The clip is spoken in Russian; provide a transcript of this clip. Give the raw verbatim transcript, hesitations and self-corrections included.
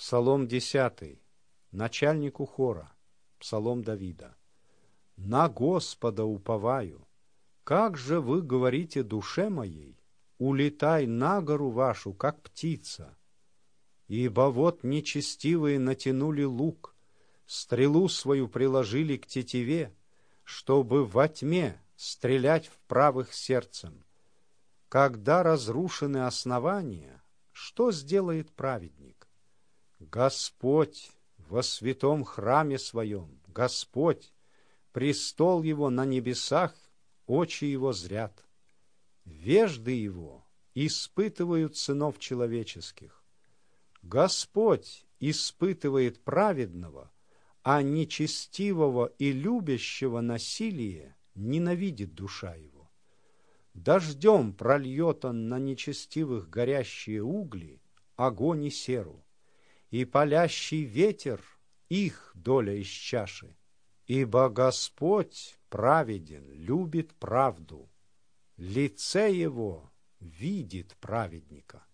Псалом десятый. Начальнику хора. Псалом Давида. «На Господа уповаю. Как же вы говорите душе моей, улетай на гору вашу, как птица. Ибо вот нечестивые натянули лук, стрелу свою приложили к тетиве, чтобы во тьме стрелять в правых сердцем. Когда разрушены основания, что сделает праведник? Господь во святом храме своем, Господь, престол его на небесах, очи его зрят. Вежды его испытывают сынов человеческих. Господь испытывает праведного, а нечестивого и любящего насилие ненавидит душа его. Дождем прольет он на нечестивых горящие угли, огонь и серу, и палящий ветер их доля из чаши. Ибо Господь праведен, любит правду, лице его видит праведника.